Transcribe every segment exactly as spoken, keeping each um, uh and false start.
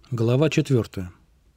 Глава четвертая.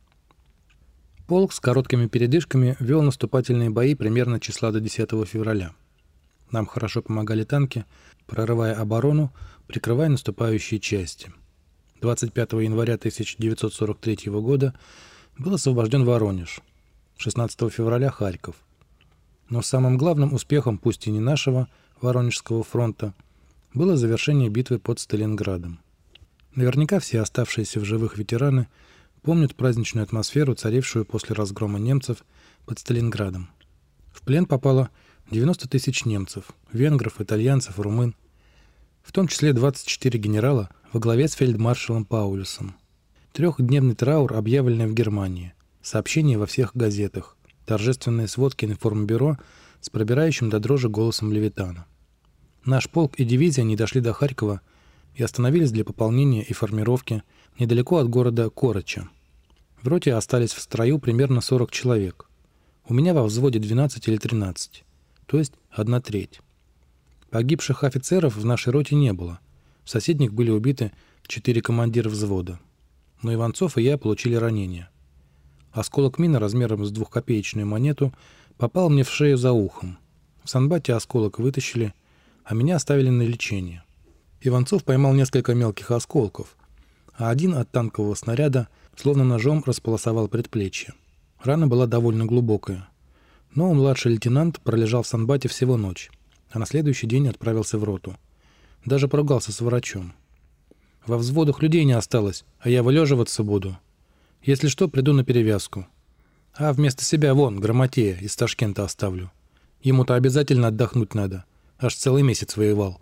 Полк с короткими передышками вел наступательные бои примерно числа до десятого февраля. Нам хорошо помогали танки, прорывая оборону, прикрывая наступающие части. двадцать пятого января тысяча девятьсот сорок третьего года был освобожден Воронеж, шестнадцатого февраля – Харьков. Но самым главным успехом, пусть и не нашего, Воронежского фронта, было завершение битвы под Сталинградом. Наверняка все оставшиеся в живых ветераны помнят праздничную атмосферу, царившую после разгрома немцев под Сталинградом. В плен попало девяносто тысяч немцев, венгров, итальянцев, румын, в том числе двадцать четыре генерала во главе с фельдмаршалом Паулюсом. Трехдневный траур, объявленный в Германии, сообщения во всех газетах, торжественные сводки информбюро с пробирающим до дрожи голосом Левитана. Наш полк и дивизия не дошли до Харькова и остановились для пополнения и формировки недалеко от города Короча. В роте остались в строю примерно сорок человек. У меня во взводе двенадцать или тринадцать, то есть одна треть. Погибших офицеров в нашей роте не было. В соседних были убиты четыре командира взвода. Но Иванцов и я получили ранения. Осколок мины размером с двухкопеечную монету попал мне в шею за ухом. В санбате осколок вытащили, а меня оставили на лечение. Иванцов поймал несколько мелких осколков, а один от танкового снаряда словно ножом располосовал предплечье. Рана была довольно глубокая. Но младший лейтенант пролежал в санбате всего ночь, а на следующий день отправился в роту. Даже поругался с врачом. Во взводах людей не осталось, а я вылеживаться буду. Если что, приду на перевязку. А вместо себя вон, Грамотея из Ташкента оставлю. Ему-то обязательно отдохнуть надо. Аж целый месяц воевал.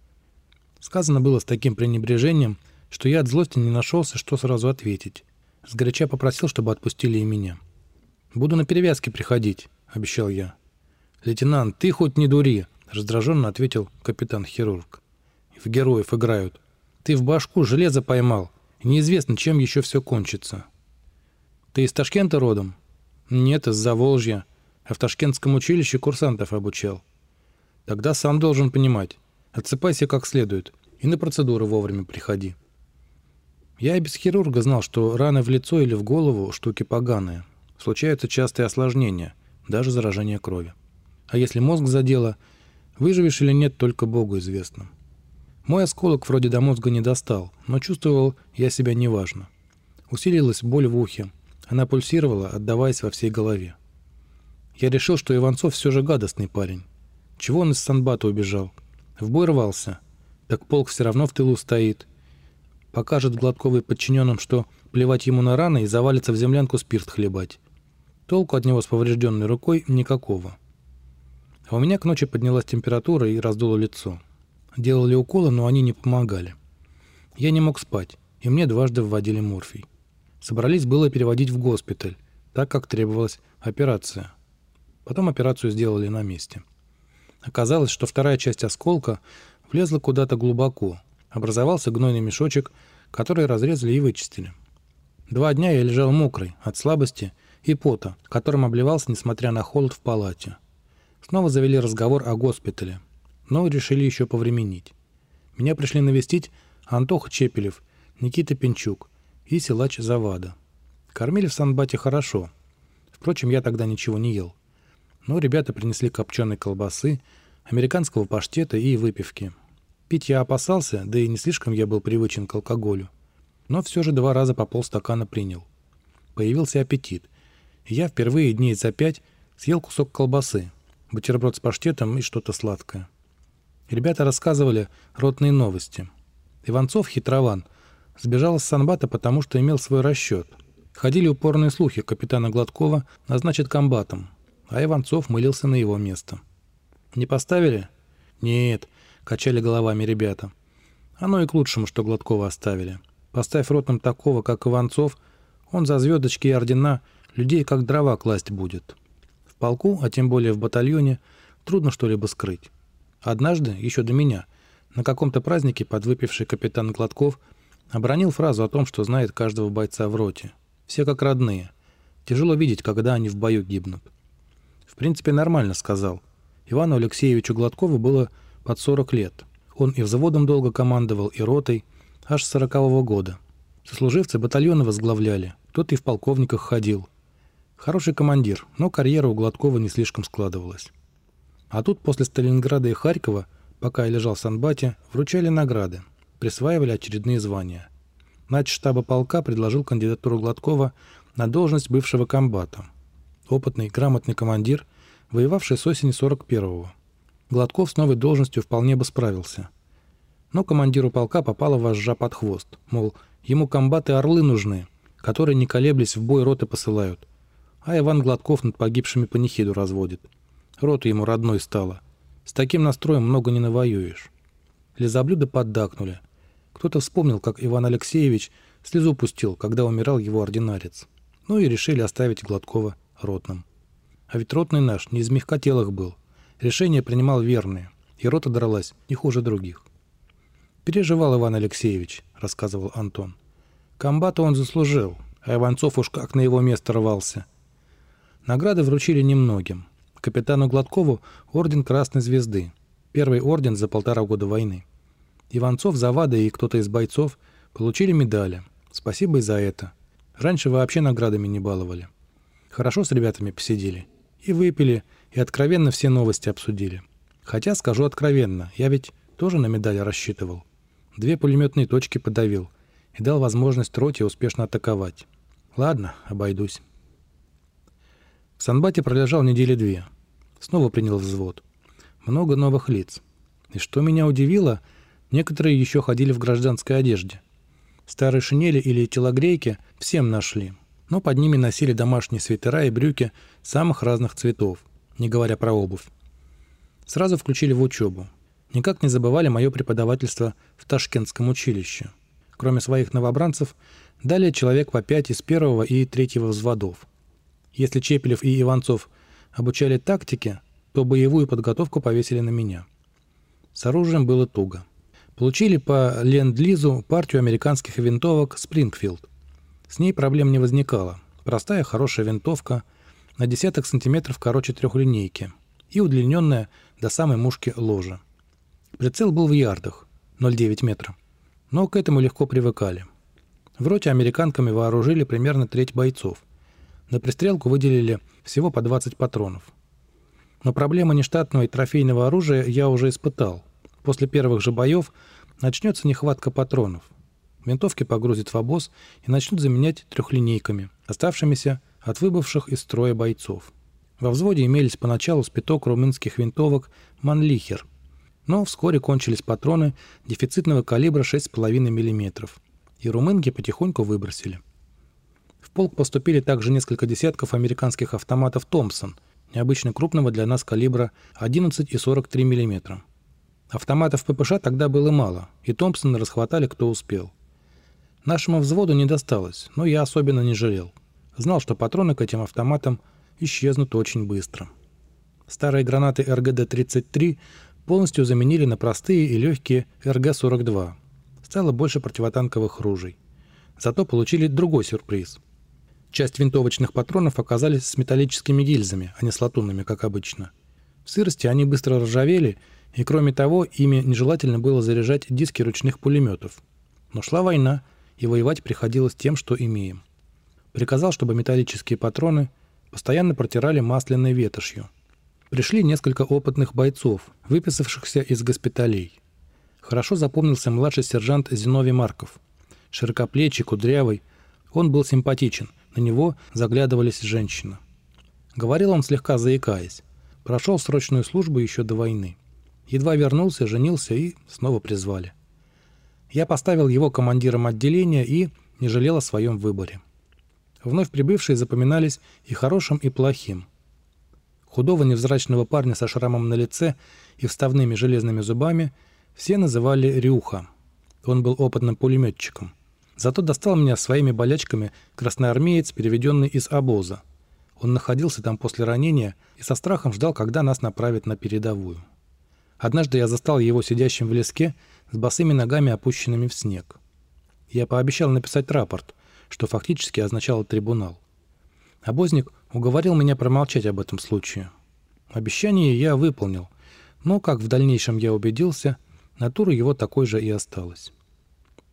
Сказано было с таким пренебрежением, что я от злости не нашелся, что сразу ответить. Сгоряча попросил, чтобы отпустили и меня. «Буду на перевязке приходить», — обещал я. «Лейтенант, ты хоть не дури», — раздраженно ответил капитан-хирург. «В героев играют. Ты в башку железо поймал, и неизвестно, чем еще все кончится». «Ты из Ташкента родом?» «Нет, из Заволжья. А в Ташкентском училище курсантов обучал». «Тогда сам должен понимать. Отсыпайся как следует и на процедуры вовремя приходи». Я и без хирурга знал, что раны в лицо или в голову – штуки поганые. Случаются частые осложнения, даже заражение крови. А если мозг задело, выживешь или нет, только Богу известно. Мой осколок вроде до мозга не достал, но чувствовал я себя неважно. Усилилась боль в ухе, она пульсировала, отдаваясь во всей голове. Я решил, что Иванцов все же гадостный парень. Чего он из санбата убежал? В бой рвался. Так полк все равно в тылу стоит. Покажет Гладковой подчиненным, что плевать ему на раны и завалится в землянку спирт хлебать. Толку от него с поврежденной рукой никакого. А у меня к ночи поднялась температура и раздуло лицо. Делали уколы, но они не помогали. Я не мог спать, и мне дважды вводили морфий. Собрались было переводить в госпиталь, так как требовалась операция. Потом операцию сделали на месте. Оказалось, что вторая часть осколка влезла куда-то глубоко. Образовался гнойный мешочек, который разрезали и вычистили. Два дня я лежал мокрый от слабости и пота, которым обливался, несмотря на холод в палате. Снова завели разговор о госпитале, но решили еще повременить. Меня пришли навестить Антоха Чепелев, Никита Пинчук и силач Завада. Кормили в санбате хорошо. Впрочем, я тогда ничего не ел. Но ребята принесли копченой колбасы, американского паштета и выпивки. Пить я опасался, да и не слишком я был привычен к алкоголю. Но все же два раза по полстакана принял. Появился аппетит. И я впервые дней за пять съел кусок колбасы, бутерброд с паштетом и что-то сладкое. Ребята рассказывали ротные новости. Иванцов, хитрован, сбежал из санбата, потому что имел свой расчет. Ходили упорные слухи, капитана Гладкова назначат комбатом, а Иванцов мылился на его место. «Не поставили?» «Нет», — качали головами ребята. «Оно и к лучшему, что Гладкова оставили. Поставь ротным такого, как Иванцов, он за звездочки и ордена людей как дрова класть будет. В полку, а тем более в батальоне, трудно что-либо скрыть. Однажды, еще до меня, на каком-то празднике подвыпивший капитан Гладков обронил фразу о том, что знает каждого бойца в роте. Все как родные. Тяжело видеть, когда они в бою гибнут. В принципе, нормально сказал. Ивану Алексеевичу Гладкову было под сорок лет. Он и взводом долго командовал, и ротой, аж с сорокового года. Сослуживцы батальона возглавляли, кто-то и в полковниках ходил. Хороший командир, но карьера у Гладкова не слишком складывалась. А тут после Сталинграда и Харькова, пока я лежал в санбате, вручали награды, присваивали очередные звания. Начштаба полка предложил кандидатуру Гладкова на должность бывшего комбата. Опытный, грамотный командир, воевавший с осени сорок первого. Гладков с новой должностью вполне бы справился. Но командиру полка попала вожжа под хвост, мол, ему комбаты орлы нужны, которые, не колеблясь, в бой роты посылают. А Иван Гладков над погибшими панихиду разводит. Роту ему родной стало. С таким настроем много не навоюешь. Лизоблюда поддакнули. Кто-то вспомнил, как Иван Алексеевич слезу пустил, когда умирал его ординарец. Ну и решили оставить Гладкова ротным. А ведь ротный наш не из мягкотелых был. Решения принимал верные, и рота дралась не хуже других. «Переживал Иван Алексеевич», — рассказывал Антон. «Комбата он заслужил, а Иванцов уж как на его место рвался». Награды вручили немногим. Капитану Гладкову орден Красной Звезды, первый орден за полтора года войны. Иванцов, Завада и кто-то из бойцов получили медали. Спасибо и за это. Раньше вообще наградами не баловали. Хорошо с ребятами посидели. И выпили, и откровенно все новости обсудили. Хотя, скажу откровенно, я ведь тоже на медаль рассчитывал. Две пулеметные точки подавил и дал возможность роте успешно атаковать. Ладно, обойдусь. В санбате пролежал недели две. Снова принял взвод. Много новых лиц. И что меня удивило, некоторые еще ходили в гражданской одежде. Старые шинели или телогрейки всем нашли, но под ними носили домашние свитера и брюки самых разных цветов, не говоря про обувь. Сразу включили в учебу. Никак не забывали мое преподавательство в Ташкентском училище. Кроме своих новобранцев, далее человек по пять из первого и третьего взводов. Если Чепелев и Иванцов обучали тактике, то боевую подготовку повесили на меня. С оружием было туго. Получили по ленд-лизу партию американских винтовок «Спрингфилд». С ней проблем не возникало. Простая хорошая винтовка, на десяток сантиметров короче трехлинейки и удлиненная до самой мушки ложа. Прицел был в ярдах, ноль целых девять метра. Но к этому легко привыкали. В роте американками вооружили примерно треть бойцов. На пристрелку выделили всего по двадцать патронов. Но проблема нештатного и трофейного оружия я уже испытал. После первых же боев начнется нехватка патронов. Винтовки погрузят в обоз и начнут заменять трехлинейками, оставшимися от выбывших из строя бойцов. Во взводе имелись поначалу спиток румынских винтовок «Манлихер», но вскоре кончились патроны дефицитного калибра шесть целых пять десятых миллиметров, и румынки потихоньку выбросили. В полк поступили также несколько десятков американских автоматов «Томпсон», необычно крупного для нас калибра одиннадцать целых сорок три сотых миллиметра. Автоматов ППШ тогда было мало, и Томпсоны расхватали кто успел. Нашему взводу не досталось, но я особенно не жалел. Знал, что патроны к этим автоматам исчезнут очень быстро. Старые гранаты эр гэ дэ тридцать три полностью заменили на простые и легкие эр гэ сорок два. Стало больше противотанковых ружей. Зато получили другой сюрприз. Часть винтовочных патронов оказались с металлическими гильзами, а не с латунными, как обычно. В сырости они быстро ржавели, и кроме того, ими нежелательно было заряжать диски ручных пулеметов. Но шла война, и воевать приходилось тем, что имеем. Приказал, чтобы металлические патроны постоянно протирали масляной ветошью. Пришли несколько опытных бойцов, выписавшихся из госпиталей. Хорошо запомнился младший сержант Зиновий Марков. Широкоплечий, кудрявый. Он был симпатичен, на него заглядывались женщины. Говорил он слегка заикаясь. Прошел срочную службу еще до войны. Едва вернулся, женился и снова призвали. Я поставил его командиром отделения и не жалел о своем выборе. Вновь прибывшие запоминались и хорошим, и плохим. Худого невзрачного парня со шрамом на лице и вставными железными зубами все называли Рюха. Он был опытным пулеметчиком. Зато достал меня своими болячками красноармеец, переведенный из обоза. Он находился там после ранения и со страхом ждал, когда нас направят на передовую. Однажды я застал его сидящим в леске с босыми ногами, опущенными в снег. Я пообещал написать рапорт, что фактически означало трибунал. Обозник уговорил меня промолчать об этом случае. Обещание я выполнил, но, как в дальнейшем я убедился, натура его такой же и осталась.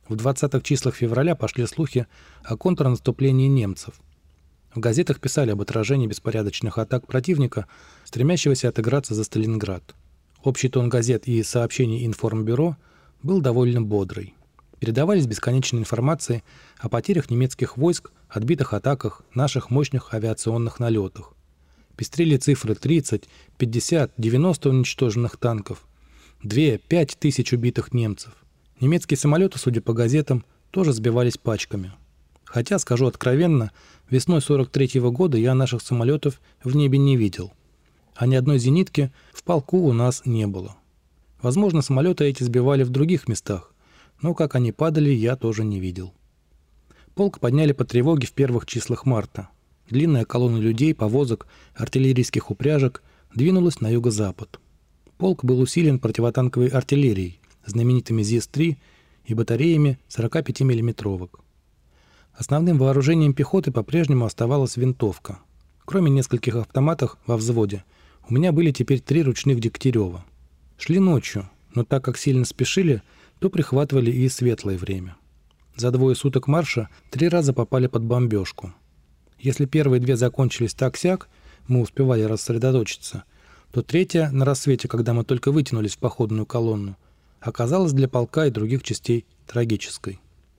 В двадцатых числах февраля пошли слухи о контрнаступлении немцев. В газетах писали об отражении беспорядочных атак противника, стремящегося отыграться за Сталинград. Общий тон газет и сообщений информбюро был довольно бодрый. Передавались бесконечные информации о потерях немецких войск, отбитых атаках, наших мощных авиационных налетах. Пестрили цифры тридцать, пятьдесят, девяносто уничтоженных танков, две-пять тысяч убитых немцев. Немецкие самолеты, судя по газетам, тоже сбивались пачками. Хотя, скажу откровенно, весной сорок третьего года я наших самолетов в небе не видел. А ни одной зенитки в полку у нас не было. Возможно, самолеты эти сбивали в других местах, но как они падали, я тоже не видел. Полк подняли по тревоге в первых числах марта. Длинная колонна людей, повозок, артиллерийских упряжек двинулась на юго-запад. Полк был усилен противотанковой артиллерией, знаменитыми ЗИС три и батареями сорокапятимиллиметровок. Основным вооружением пехоты по-прежнему оставалась винтовка. Кроме нескольких автоматов во взводе, у меня были теперь три ручных Дегтярева. Шли ночью, но так как сильно спешили, то прихватывали и светлое время. За двое суток марша три раза попали под бомбежку. Если первые две закончились так-сяк, мы успевали рассредоточиться, то третья, на рассвете, когда мы только вытянулись в походную колонну, оказалась для полка и других частей трагической.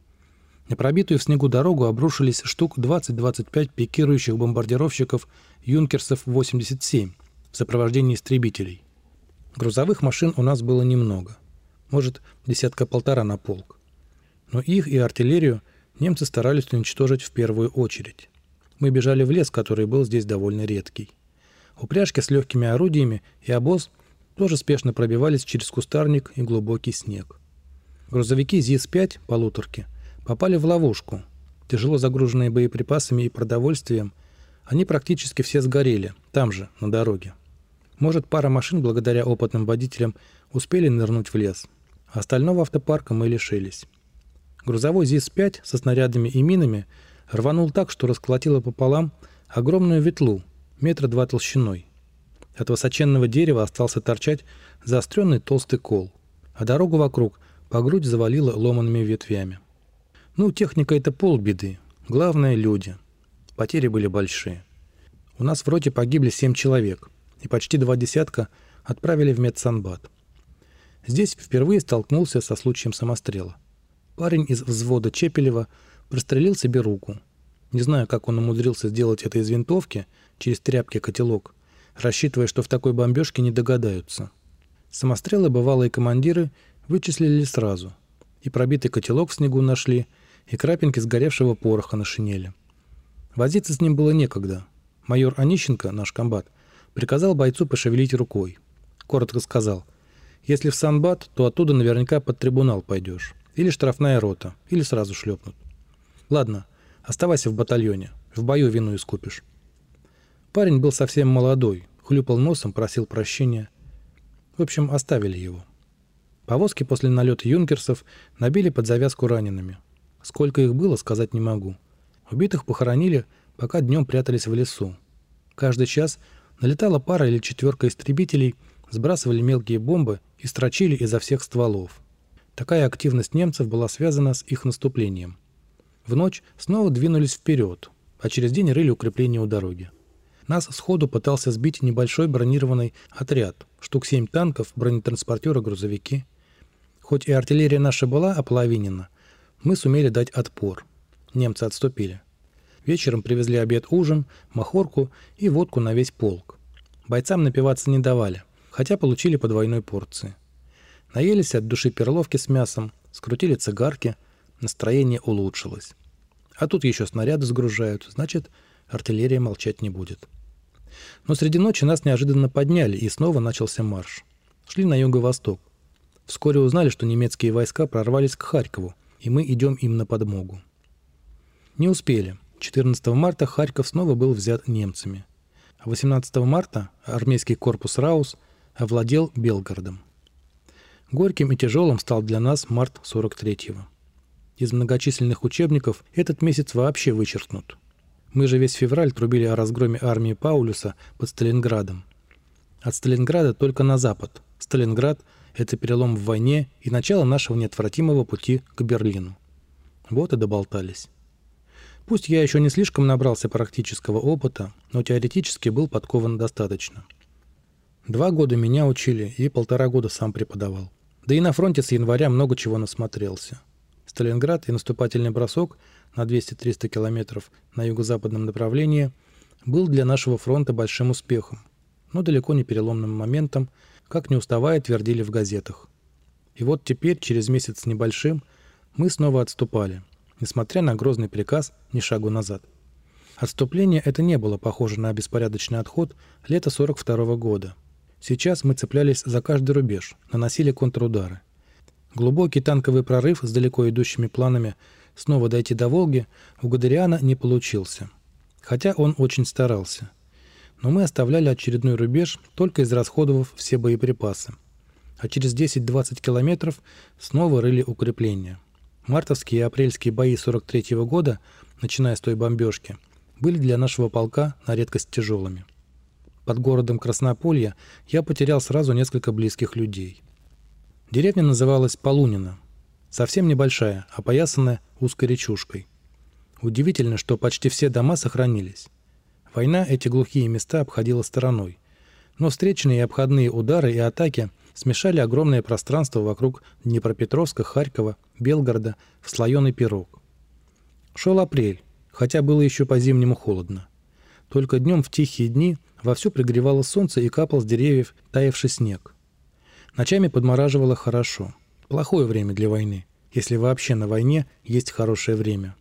На пробитую в снегу дорогу обрушились штук двадцать-двадцать пять пикирующих бомбардировщиков «Юнкерсов восемьдесят семь» в сопровождении истребителей. Грузовых машин у нас было немного, может, десятка-полтора на полк. Но их и артиллерию немцы старались уничтожить в первую очередь. Мы бежали в лес, который был здесь довольно редкий. Упряжки с легкими орудиями и обоз тоже спешно пробивались через кустарник и глубокий снег. Грузовики ЗИС пять, полуторки, попали в ловушку. Тяжело загруженные боеприпасами и продовольствием, они практически все сгорели, там же, на дороге. Может, пара машин, благодаря опытным водителям, успели нырнуть в лес. А остального автопарка мы лишились. Грузовой ЗИС пять со снарядами и минами рванул так, что расколотило пополам огромную ветлу, метра два толщиной. От высоченного дерева остался торчать заостренный толстый кол, а дорогу вокруг по грудь завалило ломаными ветвями. Ну, техника — это полбеды. Главное — люди. Потери были большие. У нас в роте погибли семь человек, и почти два десятка отправили в медсанбат. Здесь впервые столкнулся со случаем самострела. Парень из взвода Чепелева прострелил себе руку. Не знаю, как он умудрился сделать это из винтовки, через тряпки-котелок, рассчитывая, что в такой бомбежке не догадаются. Самострелы бывалые командиры вычислили сразу. И пробитый котелок в снегу нашли, и крапинки сгоревшего пороха на шинели. Возиться с ним было некогда. Майор Онищенко, наш комбат, приказал бойцу пошевелить рукой. Коротко сказал: если в санбат, то оттуда наверняка под трибунал пойдешь. Или штрафная рота, или сразу шлепнут. Ладно, оставайся в батальоне, в бою вину искупишь. Парень был совсем молодой, хлюпал носом, просил прощения. В общем, оставили его. Повозки после налета юнкерсов набили под завязку ранеными. Сколько их было, сказать не могу. Убитых похоронили, пока днем прятались в лесу. Каждый час налетала пара или четверка истребителей, сбрасывали мелкие бомбы и строчили изо всех стволов. Такая активность немцев была связана с их наступлением. В ночь снова двинулись вперед, а через день рыли укрепления у дороги. Нас сходу пытался сбить небольшой бронированный отряд, штук семь танков, бронетранспортеры, грузовики. Хоть и артиллерия наша была ополовинена, мы сумели дать отпор. Немцы отступили. Вечером привезли обед-ужин, махорку и водку на весь полк. Бойцам напиваться не давали, хотя получили по двойной порции. Наелись от души перловки с мясом, скрутили цигарки, настроение улучшилось. А тут еще снаряды сгружают, значит, артиллерия молчать не будет. Но среди ночи нас неожиданно подняли, и снова начался марш. Шли на юго-восток. Вскоре узнали, что немецкие войска прорвались к Харькову, и мы идем им на подмогу. Не успели. четырнадцатого марта Харьков снова был взят немцами. А восемнадцатого марта армейский корпус Раус овладел Белгородом. Горьким и тяжелым стал для нас март сорок третьего. Из многочисленных учебников этот месяц вообще вычеркнут. Мы же весь февраль трубили о разгроме армии Паулюса под Сталинградом. От Сталинграда только на запад. Сталинград это перелом в войне и начало нашего неотвратимого пути к Берлину. Вот и доболтались. Пусть я еще не слишком набрался практического опыта, но теоретически был подкован достаточно. Два года меня учили и полтора года сам преподавал. Да и на фронте с января много чего насмотрелся. Сталинград и наступательный бросок на двести-триста километров на юго-западном направлении был для нашего фронта большим успехом, но далеко не переломным моментом, как не уставая твердили в газетах. И вот теперь, через месяц с небольшим, мы снова отступали, несмотря на грозный приказ ни шагу назад. Отступление это не было похоже на беспорядочный отход лета сорок второго года. Сейчас мы цеплялись за каждый рубеж, наносили контрудары. Глубокий танковый прорыв с далеко идущими планами снова дойти до Волги у Гудериана не получился, хотя он очень старался. Но мы оставляли очередной рубеж, только израсходовав все боеприпасы. А через десять-двадцать километров снова рыли укрепления. Мартовские и апрельские бои сорок третьего года, начиная с той бомбежки, были для нашего полка на редкость тяжелыми. Под городом Краснополье я потерял сразу несколько близких людей. Деревня называлась Полунина. Совсем небольшая, опоясанная узкой речушкой. Удивительно, что почти все дома сохранились. Война эти глухие места обходила стороной. Но встречные и обходные удары и атаки смешали огромное пространство вокруг Днепропетровска, Харькова, Белгорода в слоеный пирог. Шел апрель, хотя было еще по-зимнему холодно. Только днем в тихие дни вовсю пригревало солнце и капал с деревьев таявший снег. Ночами подмораживало хорошо. Плохое время для войны, если вообще на войне есть хорошее время.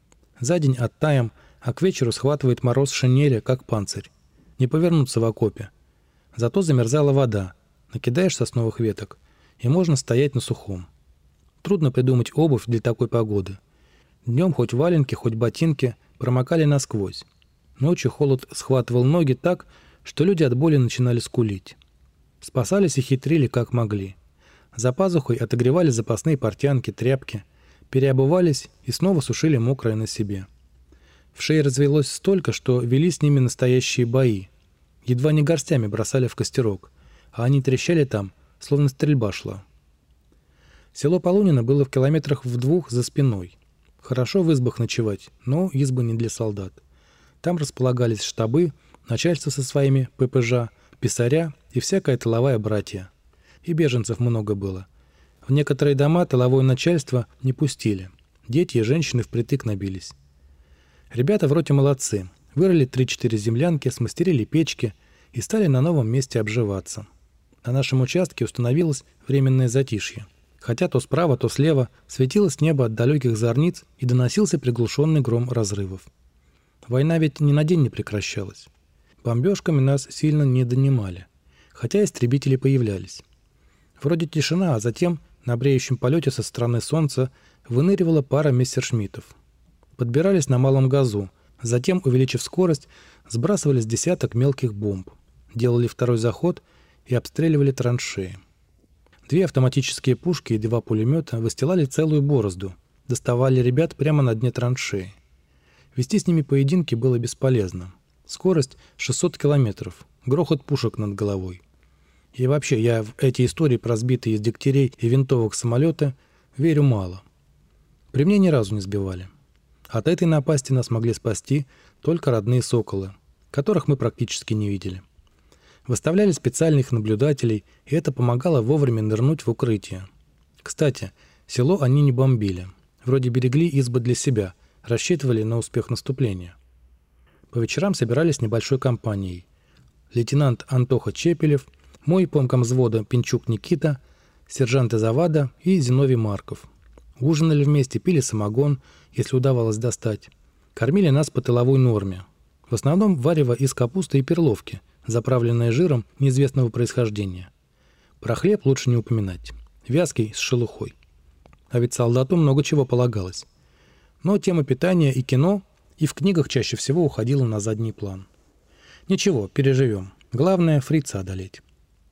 За день оттаем, а к вечеру схватывает мороз шинели, как панцирь. Не повернуться в окопе. Зато замерзала вода. Накидаешь сосновых веток, и можно стоять на сухом. Трудно придумать обувь для такой погоды. Днем хоть валенки, хоть ботинки промокали насквозь. Ночью холод схватывал ноги так, что люди от боли начинали скулить. Спасались и хитрили как могли. За пазухой отогревали запасные портянки, тряпки, переобувались и снова сушили мокрое на себе. В шее развелось столько, что вели с ними настоящие бои. Едва не горстями бросали в костерок, а они трещали там, словно стрельба шла. Село Полунино было в километрах в двух за спиной. Хорошо в избах ночевать, но избы не для солдат. Там располагались штабы, начальство со своими ППЖ, писаря и всякая тыловая братья. И беженцев много было. В некоторые дома тыловое начальство не пустили. Дети и женщины впритык набились. Ребята в роте молодцы. Вырыли три-четыре землянки, смастерили печки и стали на новом месте обживаться. На нашем участке установилось временное затишье. Хотя то справа, то слева светилось небо от далеких зорниц и доносился приглушенный гром разрывов. Война ведь ни на день не прекращалась. Бомбежками нас сильно не донимали, хотя истребители появлялись. Вроде тишина, а затем на бреющем полете со стороны солнца выныривала пара мессершмиттов. Подбирались на малом газу, затем, увеличив скорость, сбрасывали с десяток мелких бомб, делали второй заход и обстреливали траншеи. Две автоматические пушки и два пулемета выстилали целую борозду, доставали ребят прямо на дне траншеи. Вести с ними поединки было бесполезно. Скорость шестьсот километров, грохот пушек над головой. И вообще, я в эти истории про сбитые из дегтярей и винтовок самолета верю мало. При мне ни разу не сбивали. От этой напасти нас могли спасти только родные соколы, которых мы практически не видели. Выставляли специальных наблюдателей, и это помогало вовремя нырнуть в укрытие. Кстати, село они не бомбили. Вроде берегли избы для себя, рассчитывали на успех наступления. По вечерам собирались небольшой компанией. Лейтенант Антоха Чепелев, мой помкомвзвода Пинчук Никита, сержант Завада и Зиновий Марков. Ужинали вместе, пили самогон, если удавалось достать. Кормили нас по тыловой норме. В основном варево из капусты и перловки, заправленное жиром неизвестного происхождения. Про хлеб лучше не упоминать. Вязкий, с шелухой. А ведь солдату много чего полагалось. Но тема питания и кино и в книгах чаще всего уходила на задний план. Ничего, переживем. Главное, фрица одолеть.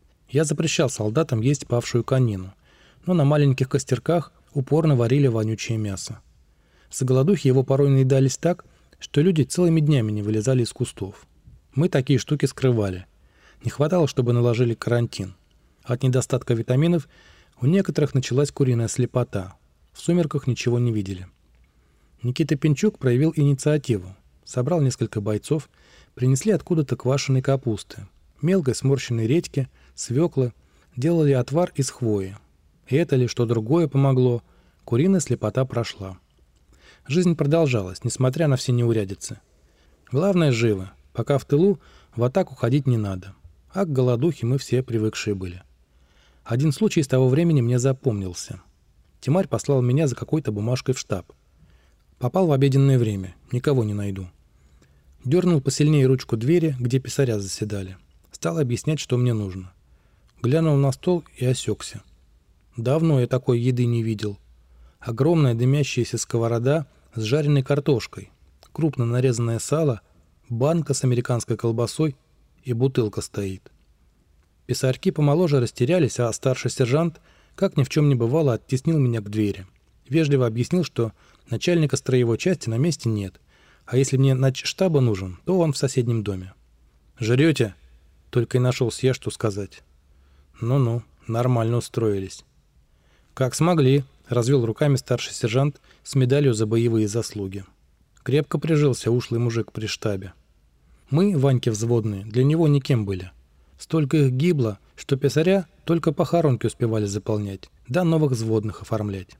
Я запрещал солдатам есть павшую конину, но на маленьких костерках упорно варили вонючее мясо. С голодухи его порой наедались так, что люди целыми днями не вылезали из кустов. Мы такие штуки скрывали. Не хватало, чтобы наложили карантин. От недостатка витаминов у некоторых началась куриная слепота. В сумерках ничего не видели. Никита Пинчук проявил инициативу. Собрал несколько бойцов, принесли откуда-то квашеной капусты, мелкой сморщенной редьки, свеклы, делали отвар из хвои. И это ли что другое помогло, куриная слепота прошла. Жизнь продолжалась, несмотря на все неурядицы. Главное, живо, пока в тылу в атаку ходить не надо. А к голодухе мы все привыкшие были. Один случай с того времени мне запомнился. Тимарь послал меня за какой-то бумажкой в штаб. Попал в обеденное время, никого не найду. Дернул посильнее ручку двери, где писаря заседали. Стал объяснять, что мне нужно. Глянул на стол и осекся. Давно я такой еды не видел. Огромная дымящаяся сковорода с жареной картошкой, крупно нарезанное сало, банка с американской колбасой и бутылка стоит. Писарьки помоложе растерялись, а старший сержант, как ни в чем не бывало, оттеснил меня к двери. Вежливо объяснил, что начальника строевой части на месте нет, а если мне начштаба нужен, то он в соседнем доме. «Жрете?» — только и нашелся я, что сказать. «Ну-ну, нормально устроились». «Как смогли», — развел руками старший сержант с медалью за боевые заслуги. Крепко прижился ушлый мужик при штабе. Мы, Ваньки взводные, для него никем были. Столько их гибло, что писаря только похоронки успевали заполнять, да новых взводных оформлять.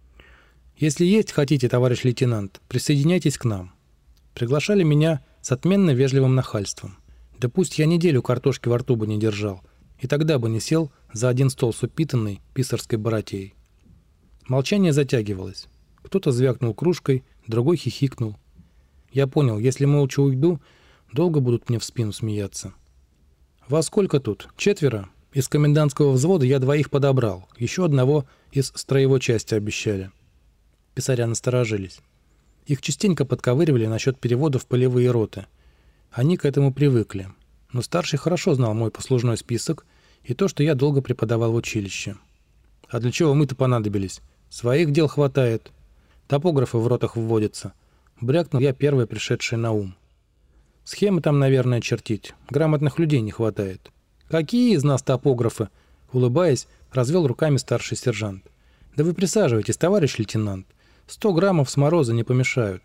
«Если есть хотите, товарищ лейтенант, присоединяйтесь к нам». Приглашали меня с отменно вежливым нахальством. Да пусть я неделю картошки во рту бы не держал, и тогда бы не сел за один стол с упитанной писарской братьей. Молчание затягивалось. Кто-то звякнул кружкой, другой хихикнул. Я понял, если молча уйду, долго будут мне в спину смеяться. «Во сколько тут? Четверо? Из комендантского взвода я двоих подобрал. Еще одного из строевой части обещали». Писаря насторожились. Их частенько подковыривали насчет перевода в полевые роты. Они к этому привыкли. Но старший хорошо знал мой послужной список и то, что я долго преподавал в училище. «А для чего мы-то понадобились? Своих дел хватает. Топографы в ротах вводятся». Брякнул я первое пришедшее на ум. «Схемы там, наверное, чертить. Грамотных людей не хватает». «Какие из нас топографы?» Улыбаясь, развел руками старший сержант. «Да вы присаживайтесь, товарищ лейтенант. Сто граммов с мороза не помешают».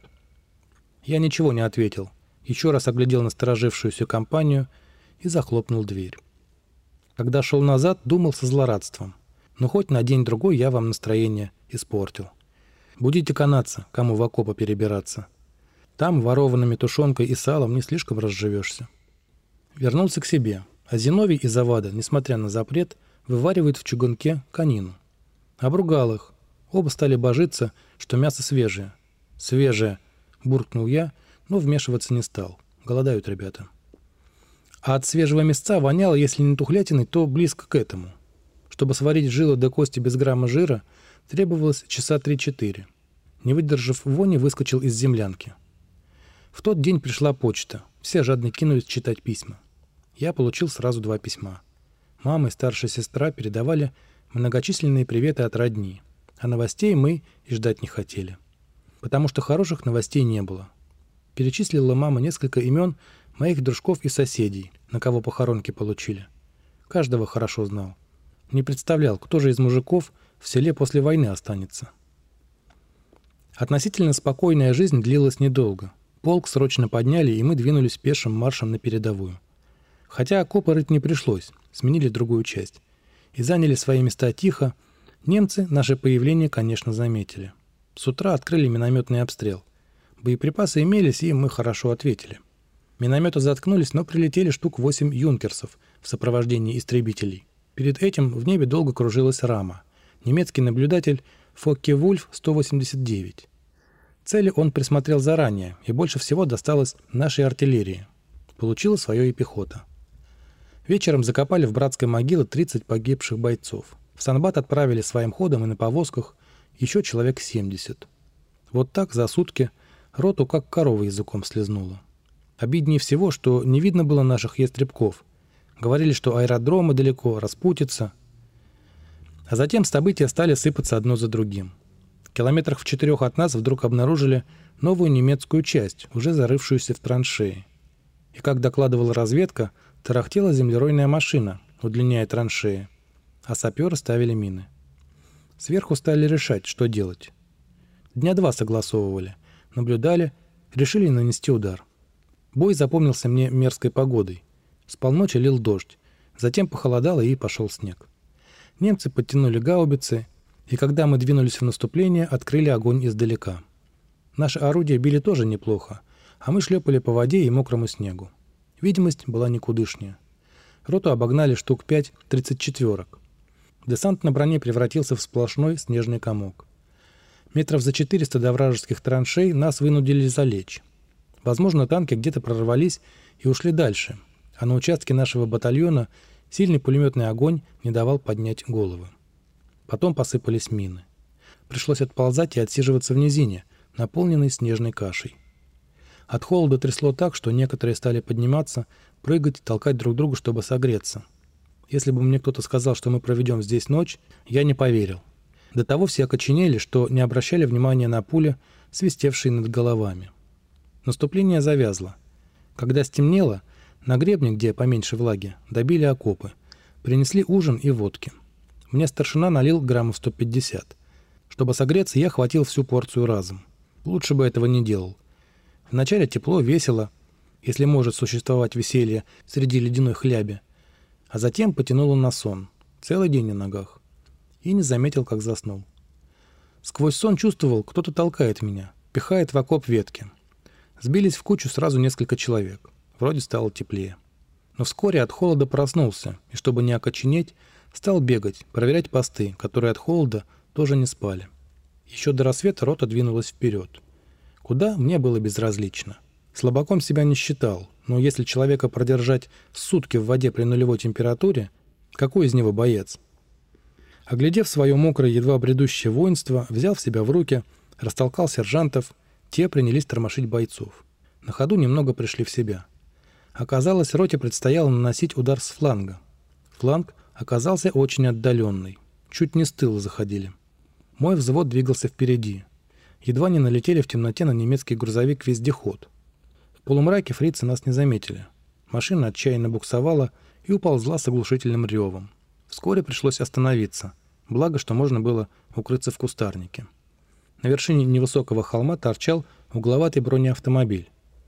Я ничего не ответил. Еще раз оглядел насторожившуюся компанию и захлопнул дверь. Когда шел назад, думал со злорадством. Но хоть на день-другой я вам настроение испортил. Будите канаться, кому в окопы перебираться. Там ворованными тушенкой и салом не слишком разживешься. Вернулся к себе, а Зиновий и Завада, несмотря на запрет, вываривают в чугунке конину. Обругал их. Оба стали божиться, что мясо свежее. «Свежее!» — буркнул я, но вмешиваться не стал. Голодают ребята. А от свежего мясца воняло, если не тухлятиной, то близко к этому. Чтобы сварить жилы до кости без грамма жира, требовалось часа три-четыре. Не выдержав вони, выскочил из землянки. В тот день пришла почта. Все жадно кинулись читать письма. Я получил сразу два письма. Мама и старшая сестра передавали многочисленные приветы от родни. А новостей мы и ждать не хотели. Потому что хороших новостей не было. Перечислила мама несколько имен моих дружков и соседей, на кого похоронки получили. Каждого хорошо знал. Не представлял, кто же из мужиков в селе после войны останется. Относительно спокойная жизнь длилась недолго. Полк срочно подняли, и мы двинулись пешим маршем на передовую. Хотя окопы рыть не пришлось, сменили другую часть. И заняли свои места тихо. Немцы наше появление, конечно, заметили. С утра открыли минометный обстрел. Боеприпасы имелись, и мы хорошо ответили. Минометы заткнулись, но прилетели штук восемь юнкерсов в сопровождении истребителей. Перед этим в небе долго кружилась рама. Немецкий наблюдатель Фокке-Вульф сто восемьдесят девять. Цели он присмотрел заранее, и больше всего досталось нашей артиллерии. Получила свое и пехота. Вечером закопали в братской могиле тридцать погибших бойцов. В Санбат отправили своим ходом и на повозках еще человек семьдесят. Вот так за сутки роту как корова языком слезнула. Обиднее всего, что не видно было наших ястребков. Говорили, что аэродромы далеко, распутятся. А затем события стали сыпаться одно за другим. В километрах в четырех от нас вдруг обнаружили новую немецкую часть, уже зарывшуюся в траншеи. И, как докладывала разведка, тарахтела землеройная машина, удлиняя траншеи. а саперы ставили мины. Сверху стали решать, что делать. Дня два согласовывали, наблюдали, решили нанести удар. Бой запомнился мне мерзкой погодой. С полночи лил дождь, затем похолодало и пошел снег. Немцы подтянули гаубицы, и когда мы двинулись в наступление, открыли огонь издалека. Наши орудия били тоже неплохо, а мы шлепали по воде и мокрому снегу. Видимость была никудышняя. Роту обогнали штук пять тридцать четверок. Десант на броне превратился в сплошной снежный комок. Метров за четыреста до вражеских траншей нас вынудили залечь. Возможно, танки где-то прорвались и ушли дальше, а на участке нашего батальона сильный пулеметный огонь не давал поднять головы. Потом посыпались мины. Пришлось отползать и отсиживаться в низине, наполненной снежной кашей. От холода трясло так, что некоторые стали подниматься, прыгать, толкать друг друга, чтобы согреться. Если бы мне кто-то сказал, что мы проведем здесь ночь, я не поверил. До того все окоченели, что не обращали внимания на пули, свистевшие над головами. Наступление завязло. Когда стемнело, на гребне, где поменьше влаги, добили окопы. Принесли ужин и водки. Мне старшина налил граммов сто пятьдесят. Чтобы согреться, я хватил всю порцию разом. Лучше бы этого не делал. Вначале тепло, весело, если может существовать веселье среди ледяной хляби. А затем потянуло на сон, целый день на ногах. И не заметил, как заснул. Сквозь сон чувствовал, кто-то толкает меня, пихает в окоп ветки. Сбились в кучу сразу несколько человек. Вроде стало теплее. Но вскоре от холода проснулся, и чтобы не окоченеть, стал бегать, проверять посты, которые от холода тоже не спали. Еще до рассвета рота двинулась вперед. Куда, мне было безразлично. Слабаком себя не считал, но если человека продержать сутки в воде при нулевой температуре, какой из него боец? Оглядев свое мокрое, едва бредущее воинство, взял себя в руки, растолкал сержантов, те принялись тормошить бойцов. На ходу немного пришли в себя. Оказалось, роте предстояло наносить удар с фланга. Фланг оказался очень отдаленный. Чуть не с тыла заходили. Мой взвод двигался впереди. Едва не налетели в темноте на немецкий грузовик-вездеход. В полумраке фрицы нас не заметили. Машина отчаянно буксовала и уползла с оглушительным ревом. Вскоре пришлось остановиться. Благо, что можно было укрыться в кустарнике. На вершине невысокого холма торчал угловатый бронеавтомобиль.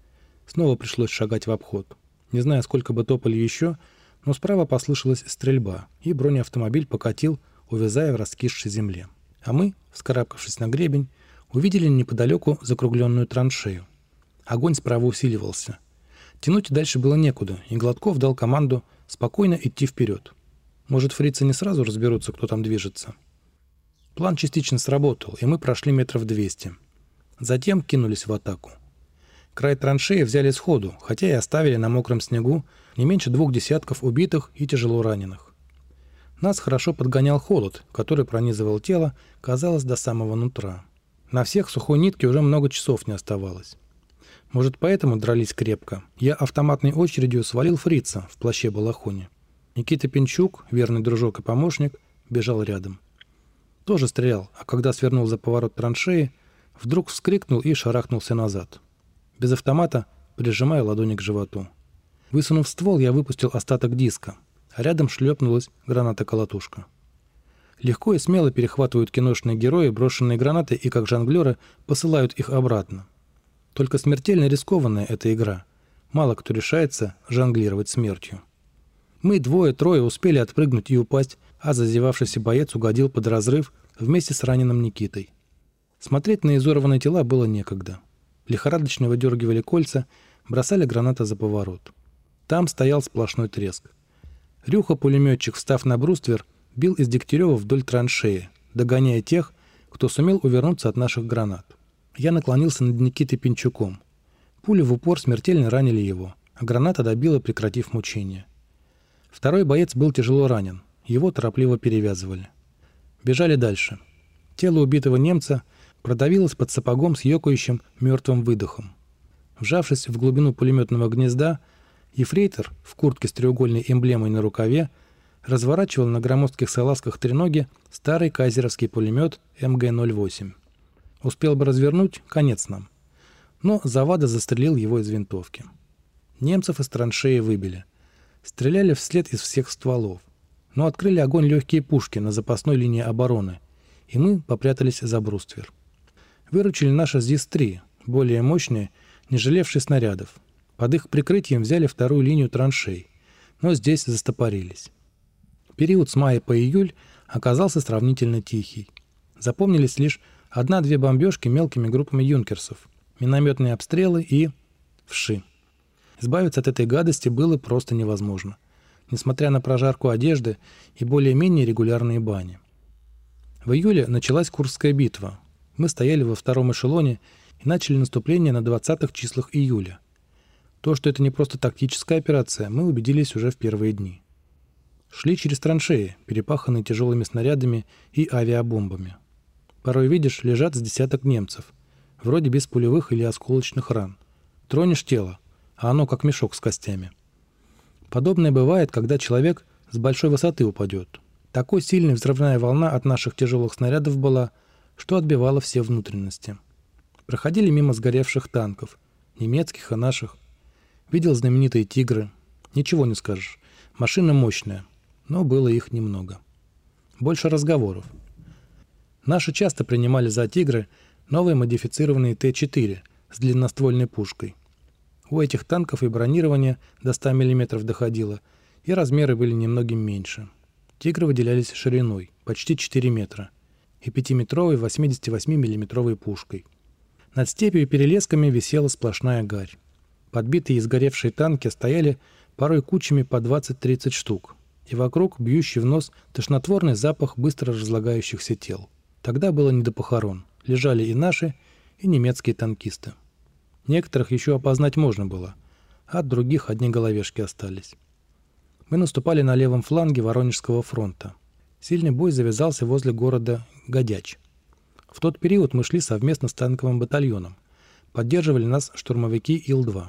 Снова пришлось шагать в обход. Не знаю, сколько бы топали еще, но справа послышалась стрельба, и бронеавтомобиль покатил, увязая в раскисшей земле. А мы, вскарабкавшись на гребень, увидели неподалеку закругленную траншею. Огонь справа усиливался. Тянуть дальше было некуда, и Гладков дал команду спокойно идти вперед. Может, фрицы не сразу разберутся, кто там движется. План частично сработал, и мы прошли метров двести. Затем кинулись в атаку. Край траншеи взяли сходу, хотя и оставили на мокром снегу не меньше двух десятков убитых и тяжело раненых. Нас хорошо подгонял холод, который пронизывал тело, казалось, до самого нутра. На всех сухой нитки уже много часов не оставалось. Может, поэтому дрались крепко. Я автоматной очередью свалил фрица в плаще-балахоне. Никита Пинчук, верный дружок и помощник, бежал рядом. Тоже стрелял, а когда свернул за поворот траншеи, вдруг вскрикнул и шарахнулся назад. Без автомата, прижимая ладони к животу. Высунув ствол, я выпустил остаток диска, а рядом шлепнулась граната-колотушка. Легко и смело перехватывают киношные герои брошенные гранаты и, как жонглеры, посылают их обратно. Только смертельно рискованная эта игра. Мало кто решается жонглировать смертью. Мы двое-трое успели отпрыгнуть и упасть, а зазевавшийся боец угодил под разрыв вместе с раненым Никитой. Смотреть на изорванные тела было некогда. Лихорадочно выдергивали кольца, бросали гранаты за поворот. Там стоял сплошной треск. Рюха-пулеметчик, встав на бруствер, бил из Дегтярева вдоль траншеи, догоняя тех, кто сумел увернуться от наших гранат. Я наклонился над Никитой Пинчуком. Пули в упор смертельно ранили его, а граната добила, прекратив мучение. Второй боец был тяжело ранен, его торопливо перевязывали. Бежали дальше. Тело убитого немца продавилось под сапогом с ёкающим мертвым выдохом. Вжавшись в глубину пулеметного гнезда, ефрейтор в куртке с треугольной эмблемой на рукаве разворачивал на громоздких салазках треноги старый кайзеровский пулемет эм гэ ноль восемь. Успел бы развернуть, конец нам. Но Завада застрелил его из винтовки. Немцев из траншеи выбили. Стреляли вслед из всех стволов. Но открыли огонь легкие пушки на запасной линии обороны, и мы попрятались за бруствер. Выручили наши ЗИС-три, более мощные, не жалевшие снарядов. Под их прикрытием взяли вторую линию траншей, но здесь застопорились. Период с мая по июль оказался сравнительно тихий. Запомнились лишь одна-две бомбежки мелкими группами юнкерсов, минометные обстрелы и... вши. Избавиться от этой гадости было просто невозможно, несмотря на прожарку одежды и более-менее регулярные бани. В июле началась Курская битва. Мы стояли во втором эшелоне и начали наступление на двадцатых числах июля. То, что это не просто тактическая операция, мы убедились уже в первые дни. Шли через траншеи, перепаханные тяжелыми снарядами и авиабомбами. Порой видишь, лежат с десяток немцев, вроде без пулевых или осколочных ран. Тронешь тело, а оно как мешок с костями. Подобное бывает, когда человек с большой высоты упадет. Такой сильной взрывная волна от наших тяжелых снарядов была, что отбивала все внутренности. Проходили мимо сгоревших танков, немецких и наших. Видел знаменитые «Тигры». Ничего не скажешь. Машина мощная, но было их немного. Больше разговоров. Наши часто принимали за «Тигры» новые модифицированные Т четыре с длинноствольной пушкой. У этих танков и бронирование до ста миллиметров доходило, и размеры были немногим меньше. «Тигры» выделялись шириной, почти четыре метра, и пятиметровой восьмидесятивосьмимиллиметровой пушкой. Над степью и перелесками висела сплошная гарь. Подбитые и сгоревшие танки стояли порой кучами по двадцать-тридцать штук, и вокруг бьющий в нос тошнотворный запах быстро разлагающихся тел. Тогда было не до похорон. Лежали и наши, и немецкие танкисты. Некоторых еще опознать можно было, а от других одни головешки остались. Мы наступали на левом фланге Воронежского фронта. Сильный бой завязался возле города Гадяч. В тот период мы шли совместно с танковым батальоном. Поддерживали нас штурмовики Ил-два.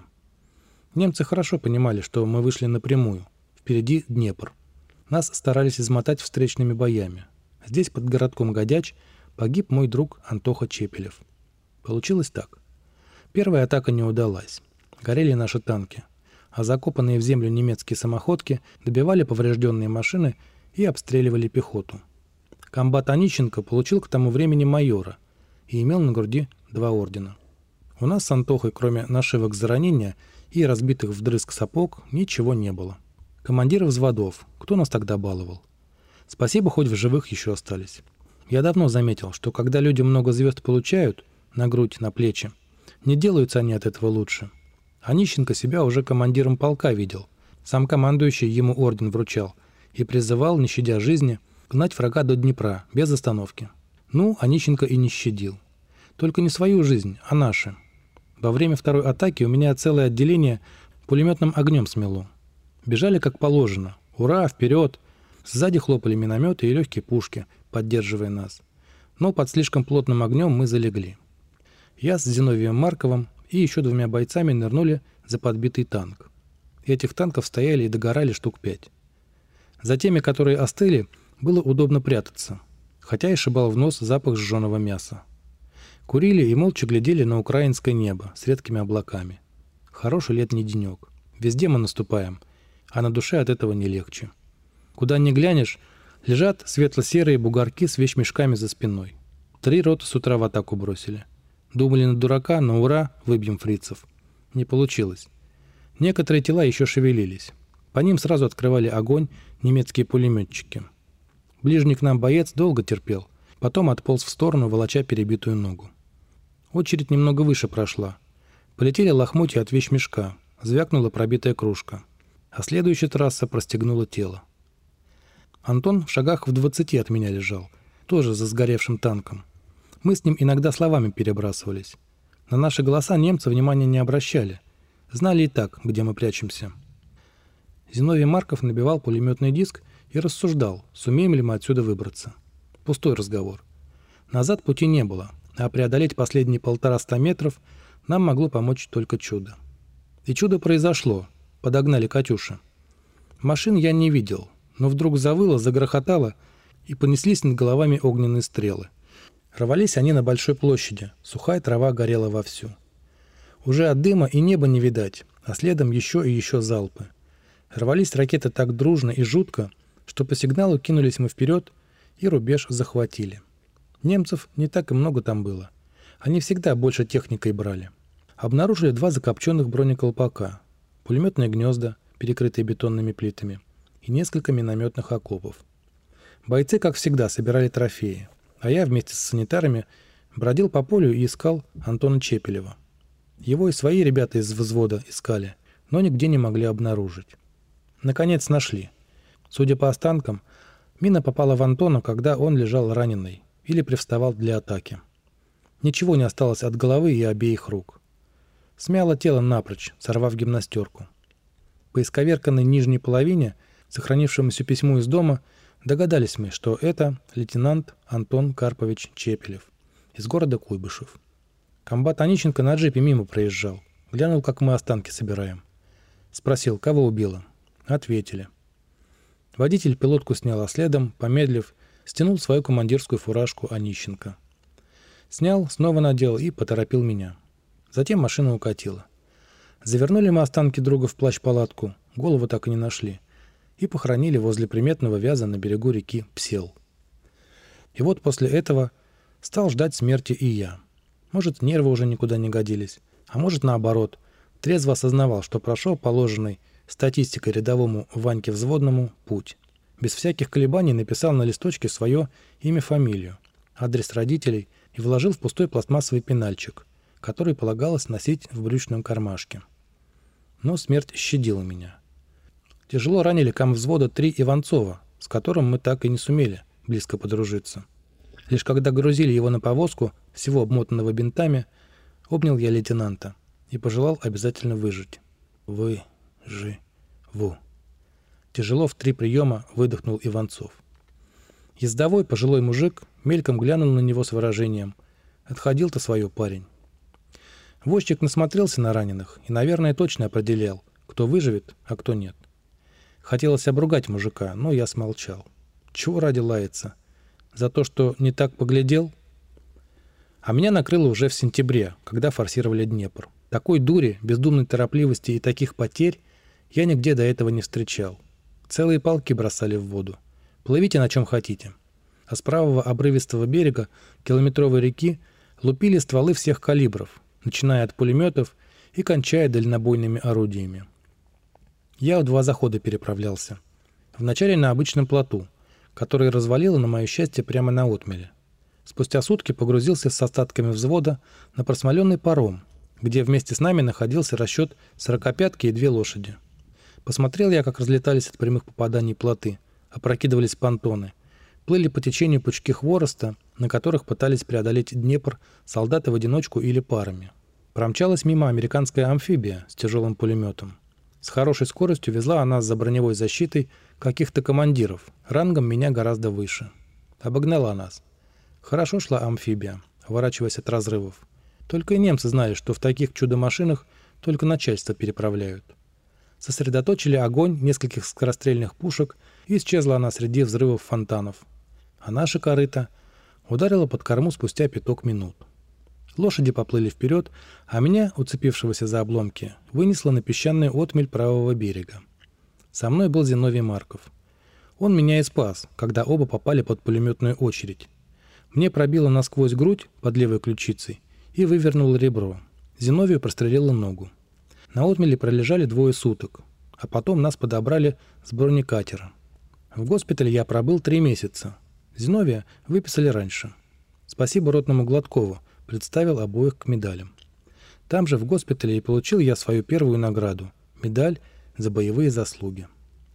Немцы хорошо понимали, что мы вышли напрямую. Впереди Днепр. Нас старались измотать встречными боями. Здесь, под городком Гадяч, погиб мой друг Антоха Чепелев. Получилось так. Первая атака не удалась. Горели наши танки, а закопанные в землю немецкие самоходки добивали поврежденные машины и обстреливали пехоту. Комбат Онищенко получил к тому времени майора и имел на груди два ордена. У нас с Антохой, кроме нашивок за ранения и разбитых вдрызг сапог, ничего не было. Командиры взводов, кто нас тогда баловал? Спасибо, хоть в живых еще остались. Я давно заметил, что когда люди много звезд получают, на грудь, на плечи, не делаются они от этого лучше. Онищенко себя уже командиром полка видел. Сам командующий ему орден вручал и призывал, не щадя жизни, гнать врага до Днепра, без остановки. Ну, Онищенко и не щадил. Только не свою жизнь, а наши. Во время второй атаки у меня целое отделение пулеметным огнем смело. Бежали как положено. Ура, вперед! Сзади хлопали минометы и легкие пушки, поддерживая нас. Но под слишком плотным огнем мы залегли. Я с Зиновием Марковым и еще двумя бойцами нырнули за подбитый танк. Этих танков стояли и догорали штук пять. За теми, которые остыли, было удобно прятаться, хотя и шибал в нос запах сжженного мяса. Курили и молча глядели на украинское небо с редкими облаками. Хороший летний денек. Везде мы наступаем, а на душе от этого не легче. Куда ни глянешь, лежат светло-серые бугорки с вещмешками за спиной. Три роты с утра в атаку бросили. Думали на дурака, но ура, выбьем фрицев. Не получилось. Некоторые тела еще шевелились. По ним сразу открывали огонь немецкие пулеметчики. Ближний к нам боец долго терпел, потом отполз в сторону, волоча перебитую ногу. Очередь немного выше прошла. Полетели лохмотья от вещмешка, звякнула пробитая кружка, а следующая трасса простегнула тело. Антон в шагах в двадцати от меня лежал, тоже за сгоревшим танком. Мы с ним иногда словами перебрасывались. На наши голоса немцы внимания не обращали. Знали и так, где мы прячемся. Зиновий Марков набивал пулеметный диск и рассуждал, сумеем ли мы отсюда выбраться. Пустой разговор. Назад пути не было, а преодолеть последние полтораста метров нам могло помочь только чудо. И чудо произошло. Подогнали «Катюши». Машин я не видел, но вдруг завыло, загрохотало, и понеслись над головами огненные стрелы. Рвались они на большой площади, сухая трава горела вовсю. Уже от дыма и неба не видать, а следом еще и еще залпы. Рвались ракеты так дружно и жутко, что по сигналу кинулись мы вперед и рубеж захватили. Немцев не так и много там было. Они всегда больше техникой брали. Обнаружили два закопченных бронеколпака, пулеметные гнезда, перекрытые бетонными плитами, и несколько минометных окопов. Бойцы, как всегда, собирали трофеи, а я вместе с санитарами бродил по полю и искал Антона Чепелева. Его и свои ребята из взвода искали, но нигде не могли обнаружить. Наконец нашли. Судя по останкам, мина попала в Антона, когда он лежал раненый или привставал для атаки. Ничего не осталось от головы и обеих рук. Смяло тело напрочь, сорвав гимнастерку. По исковерканной нижней половине, сохранившемуся письму из дома, догадались мы, что это лейтенант Антон Карпович Чепелев из города Куйбышев. Комбат Онищенко на джипе мимо проезжал. Глянул, как мы останки собираем. Спросил, кого убило. Ответили. Водитель пилотку снял, а следом, помедлив, стянул свою командирскую фуражку Онищенко. Снял, снова надел и поторопил меня. Затем машина укатила. Завернули мы останки друга в плащ-палатку, голову так и не нашли, и похоронили возле приметного вяза на берегу реки Псел. И вот после этого стал ждать смерти и я. Может, нервы уже никуда не годились, а может, наоборот, трезво осознавал, что прошел положенный статистикой рядовому Ваньке Взводному путь. Без всяких колебаний написал на листочке свое имя-фамилию, адрес родителей и вложил в пустой пластмассовый пенальчик, который полагалось носить в брючном кармашке. Но смерть щадила меня. Тяжело ранили комвзвода три Иванцова, с которым мы так и не сумели близко подружиться. Лишь когда грузили его на повозку, всего обмотанного бинтами, обнял я лейтенанта и пожелал обязательно выжить. Вы-жи-ву. Тяжело в три приема выдохнул Иванцов. Ездовой пожилой мужик мельком глянул на него с выражением: «Отходил-то свое, парень». Возчик насмотрелся на раненых и, наверное, точно определял, кто выживет, а кто нет. Хотелось обругать мужика, но я смолчал. Чего ради лаяться? За то, что не так поглядел? А меня накрыло уже в сентябре, когда форсировали Днепр. Такой дури, бездумной торопливости и таких потерь я нигде до этого не встречал. Целые полки бросали в воду. Плывите на чем хотите. А с правого обрывистого берега километровой реки лупили стволы всех калибров, начиная от пулеметов и кончая дальнобойными орудиями. Я в два захода переправлялся. Вначале на обычном плоту, который развалило, на мое счастье, прямо на отмеле. Спустя сутки погрузился с остатками взвода на просмоленный паром, где вместе с нами находился расчет сорокопятки и две лошади. Посмотрел я, как разлетались от прямых попаданий плоты, опрокидывались понтоны, плыли по течению пучки хвороста, на которых пытались преодолеть Днепр солдаты в одиночку или парами. Промчалась мимо американская амфибия с тяжелым пулеметом. С хорошей скоростью везла она за броневой защитой каких-то командиров, рангом меня гораздо выше. Обогнала нас. Хорошо шла амфибия, уворачиваясь от разрывов. Только и немцы знали, что в таких чудо-машинах только начальство переправляют. Сосредоточили огонь нескольких скорострельных пушек, и исчезла она среди взрывов фонтанов. А наша корыта ударила под корму спустя пяток минут. Лошади поплыли вперед, а меня, уцепившегося за обломки, вынесло на песчаный отмель правого берега. Со мной был Зиновий Марков. Он меня и спас, когда оба попали под пулеметную очередь. Мне пробило насквозь грудь под левой ключицей и вывернуло ребро. Зиновию прострелило ногу. На отмеле пролежали двое суток, а потом нас подобрали с бронекатера. В госпитале я пробыл три месяца. Зиновия выписали раньше. Спасибо ротному Гладкову, представил обоих к медалям. Там же в госпитале и получил я свою первую награду – медаль за боевые заслуги.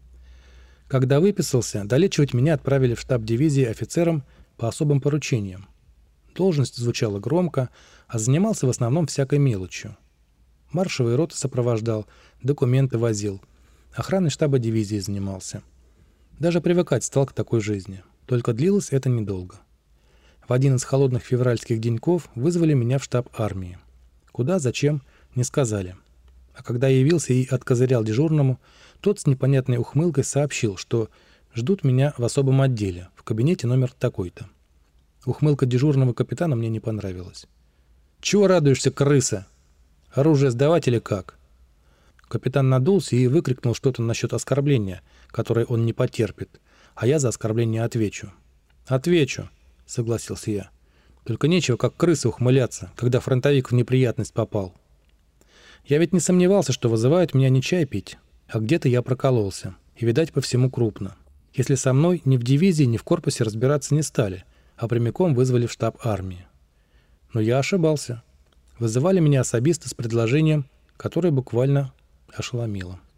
Когда выписался, долечивать меня отправили в штаб дивизии офицером по особым поручениям. Должность звучала громко, а занимался в основном всякой мелочью. Маршевые роты сопровождал, документы возил, охраной штаба дивизии занимался. Даже привыкать стал к такой жизни, только длилось это недолго. В один из холодных февральских деньков вызвали меня в штаб армии. Куда, зачем, не сказали. А когда явился и откозырял дежурному, тот с непонятной ухмылкой сообщил, что ждут меня в особом отделе, в кабинете номер такой-то. Ухмылка дежурного капитана мне не понравилась. «Чего радуешься, крыса? Оружие сдавать или как?» Капитан надулся и выкрикнул что-то насчет оскорбления, которое он не потерпит, а я за оскорбление отвечу. «Отвечу», — согласился я. «Только нечего, как крысы, ухмыляться, когда фронтовик в неприятность попал. Я ведь не сомневался, что вызывают меня не чай пить, а где-то я прокололся, и, видать, по всему крупно. Если со мной ни в дивизии, ни в корпусе разбираться не стали, а прямиком вызвали в штаб армии. Но я ошибался. Вызывали меня особисто с предложением, которое буквально ошеломило.